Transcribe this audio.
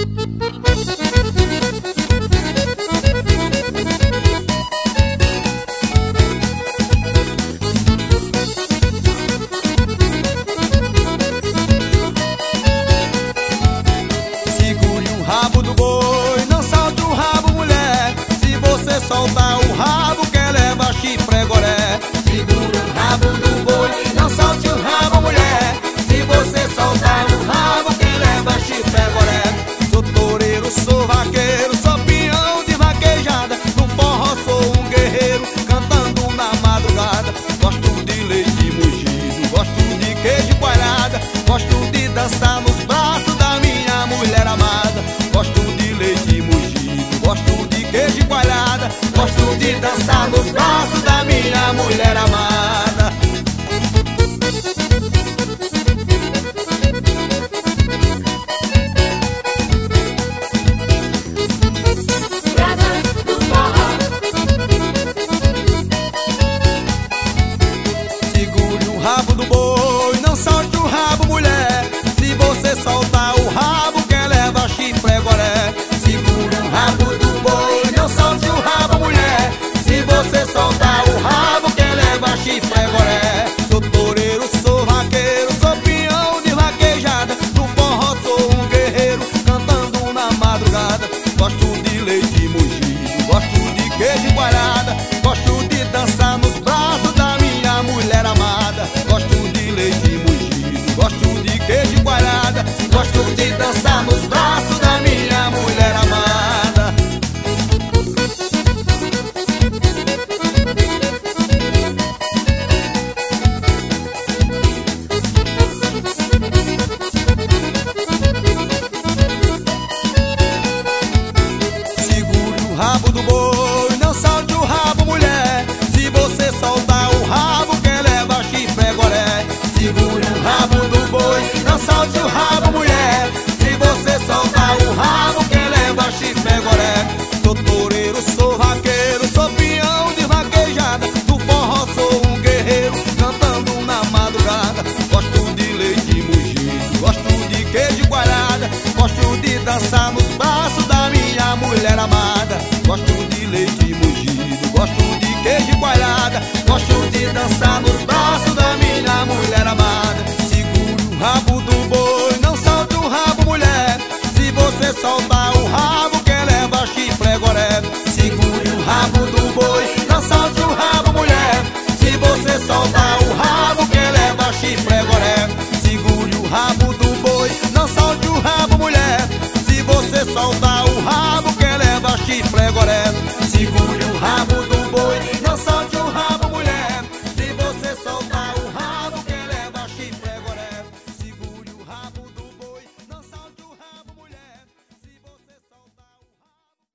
Segure o rabo do boi, não solte o rabo, mulher. Se você soltar o rabo, quer levar chifre é goré. Segura o rabo do boi, não solte o rabo, mulher. Se você soltar o rabo, quem leva chifre é goré. Sou toureiro, sou vaqueiro, sou peão de vaquejada. No forró sou um guerreiro, cantando na madrugada. Gosto de leite mugido, gosto de queijo coalhada. Gosto de dançar nos braços da minha mulher amada. Gosto de leite mugido, gosto de queijo coalhada. Gosto de dançar nos braços da minha mulher amada. Segure o rabo do boi, não solte o rabo, mulher. Se você soltar o rabo, quem leva chifre é goré. Segura o rabo do boi, não solte o rabo, mulher. Se você soltar o rabo, quem leva chifre é goré. Sou toureiro, sou vaqueiro, sou peão de vaquejada. No forró sou um guerreiro, cantando na madrugada. Gosto de leite mugido, gosto de queijo coalhada. Gosto de dançar nos braços da minha mulher amada. Gosto de leite mugido, gosto de queijo coalhada. Gosto de dançar nos braços da minha mulher amada. Segure o rabo do boi, não solte o rabo, mulher. Se você soltar o rabo, quem leva chifre é goré. Segura o rabo do boi, não solte o rabo, mulher. Se você soltar o rabo, quem leva chifre é goré. Sou toureiro, sou vaqueiro, sou peão de vaquejada. No forró sou um guerreiro, cantando na madrugada. Gosto de leite mugido, gosto de queijo coalhada. Gosto de dançar nos braços da minha mulher amada. Gosto de leite mugido, gosto de queijo coalhada. Gosto de dançar nos braços da minha mulher amada. Segure o rabo do boi, não solte o rabo, mulher. Se você soltar o rabo, quem leva chifre é goré. Segure o rabo do boi, não solte o rabo, mulher. Se você soltar o rabo, quem leva chifre é goré. Segure o rabo do boi, não solte o rabo, mulher. Se você soltar